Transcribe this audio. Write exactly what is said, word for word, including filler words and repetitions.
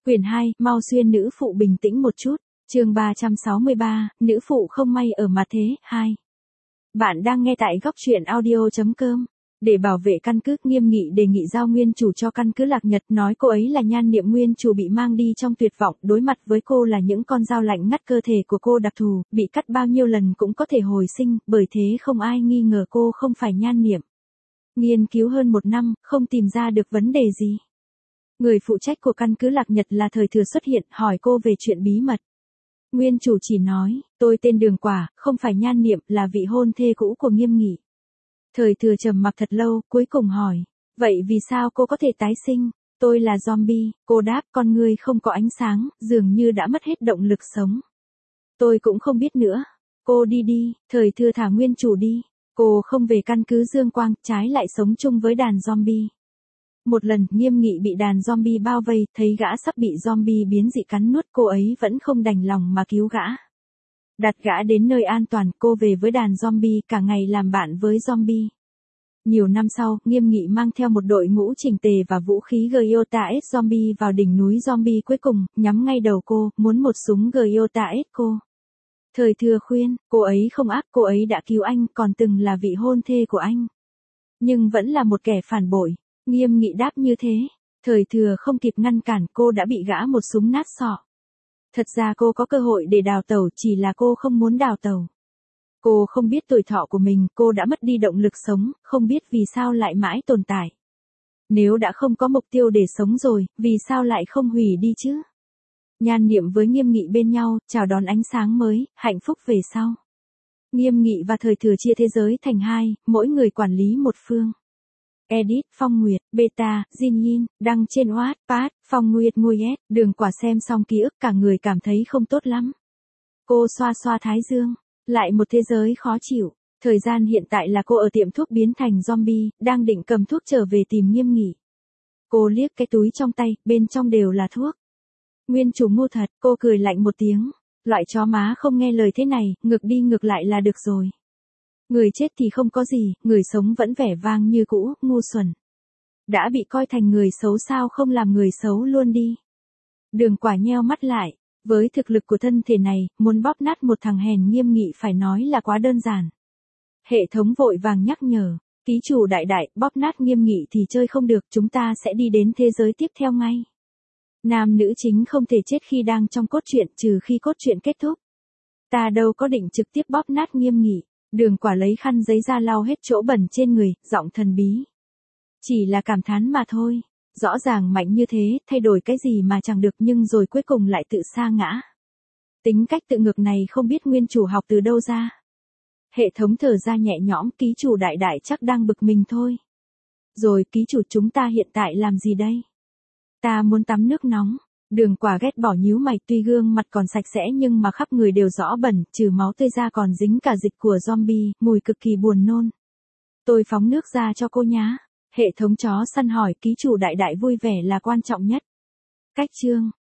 Quyển hai, mau xuyên nữ phụ bình tĩnh một chút. Chương ba trăm sáu mươi ba, nữ phụ không may ở mặt thế, hai. Bạn đang nghe tại góc truyện audio chấm com. Để bảo vệ căn cứ, Nghiêm Nghị đề nghị giao nguyên chủ cho căn cứ Lạc Nhật, nói cô ấy là nhan niệm nguyên chủ bị mang đi trong tuyệt vọng, đối mặt với cô là những con dao lạnh ngắt cơ thể của cô đặc thù, bị cắt bao nhiêu lần cũng có thể hồi sinh, bởi thế không ai nghi ngờ cô không phải nhan niệm. Nghiên cứu hơn một năm, không tìm ra được vấn đề gì. Người phụ trách của căn cứ Lạc Nhật là Thời Thừa xuất hiện, hỏi cô về chuyện bí mật. Nguyên chủ chỉ nói, tôi tên Đường Quả, không phải nhan niệm, là vị hôn thê cũ của Nghiêm Nghị. Thời Thừa trầm mặc thật lâu, cuối cùng hỏi, vậy vì sao cô có thể tái sinh? Tôi là zombie, cô đáp, con người không có ánh sáng, dường như đã mất hết động lực sống. Tôi cũng không biết nữa. Cô đi đi, Thời Thừa thả nguyên chủ đi. Cô không về căn cứ Dương Quang, trái lại sống chung với đàn zombie. Một lần, Nghiêm Nghị bị đàn zombie bao vây, thấy gã sắp bị zombie biến dị cắn nuốt, cô ấy vẫn không đành lòng mà cứu gã. Đặt gã đến nơi an toàn, cô về với đàn zombie, cả ngày làm bạn với zombie. Nhiều năm sau, Nghiêm Nghị mang theo một đội ngũ chỉnh tề và vũ khí Gyota S zombie vào đỉnh núi zombie cuối cùng, nhắm ngay đầu cô, muốn một súng Gyota S cô. Thời Thừa khuyên, cô ấy không ác, cô ấy đã cứu anh, còn từng là vị hôn thê của anh. Nhưng vẫn là một kẻ phản bội. Nghiêm Nghị đáp như thế. Thời Thừa không kịp ngăn cản, cô đã bị gã một súng nát sọ. Thật ra cô có cơ hội để đào tẩu, chỉ là cô không muốn đào tẩu. Cô không biết tuổi thọ của mình, cô đã mất đi động lực sống, không biết vì sao lại mãi tồn tại. Nếu đã không có mục tiêu để sống rồi, vì sao lại không hủy đi chứ? Nhan niệm với Nghiêm Nghị bên nhau, chào đón ánh sáng mới, hạnh phúc về sau. Nghiêm Nghị và Thời Thừa chia thế giới thành hai, mỗi người quản lý một phương. Edit, Phong Nguyệt, Beta, Jin Yin, đăng trên Wattpad, Phong Nguyệt Nguyen, Đường Quả xem xong ký ức cả người cảm thấy không tốt lắm. Cô xoa xoa thái dương, lại một thế giới khó chịu. Thời gian hiện tại là cô ở tiệm thuốc biến thành zombie, đang định cầm thuốc trở về tìm Nghiêm Nghị. Cô liếc cái túi trong tay, bên trong đều là thuốc. Nguyên chủ ngu thật, cô cười lạnh một tiếng. Loại chó má không nghe lời thế này, ngược đi ngược lại là được rồi. Người chết thì không có gì, người sống vẫn vẻ vang như cũ, ngu xuẩn. Đã bị coi thành người xấu sao không làm người xấu luôn đi. Đường Quả nheo mắt lại, với thực lực của thân thể này, muốn bóp nát một thằng hèn Nghiêm Nghị phải nói là quá đơn giản. Hệ thống vội vàng nhắc nhở, ký chủ đại đại, bóp nát Nghiêm Nghị thì chơi không được, chúng ta sẽ đi đến thế giới tiếp theo ngay. Nam nữ chính không thể chết khi đang trong cốt truyện, trừ khi cốt truyện kết thúc. Ta đâu có định trực tiếp bóp nát Nghiêm Nghị. Đường Quả lấy khăn giấy ra lau hết chỗ bẩn trên người, giọng thần bí. Chỉ là cảm thán mà thôi. Rõ ràng mạnh như thế, thay đổi cái gì mà chẳng được, nhưng rồi cuối cùng lại tự sa ngã. Tính cách tự ngược này không biết nguyên chủ học từ đâu ra. Hệ thống thở ra nhẹ nhõm, ký chủ đại đại chắc đang bực mình thôi. Rồi ký chủ chúng ta hiện tại làm gì đây? Ta muốn tắm nước nóng. Đường Quả ghét bỏ nhíu mày, tuy gương mặt còn sạch sẽ nhưng mà khắp người đều rõ bẩn, trừ máu tươi ra còn dính cả dịch của zombie, mùi cực kỳ buồn nôn. Tôi phóng nước ra cho cô nhá. Hệ thống chó săn hỏi, ký chủ đại đại vui vẻ là quan trọng nhất. Cách chương,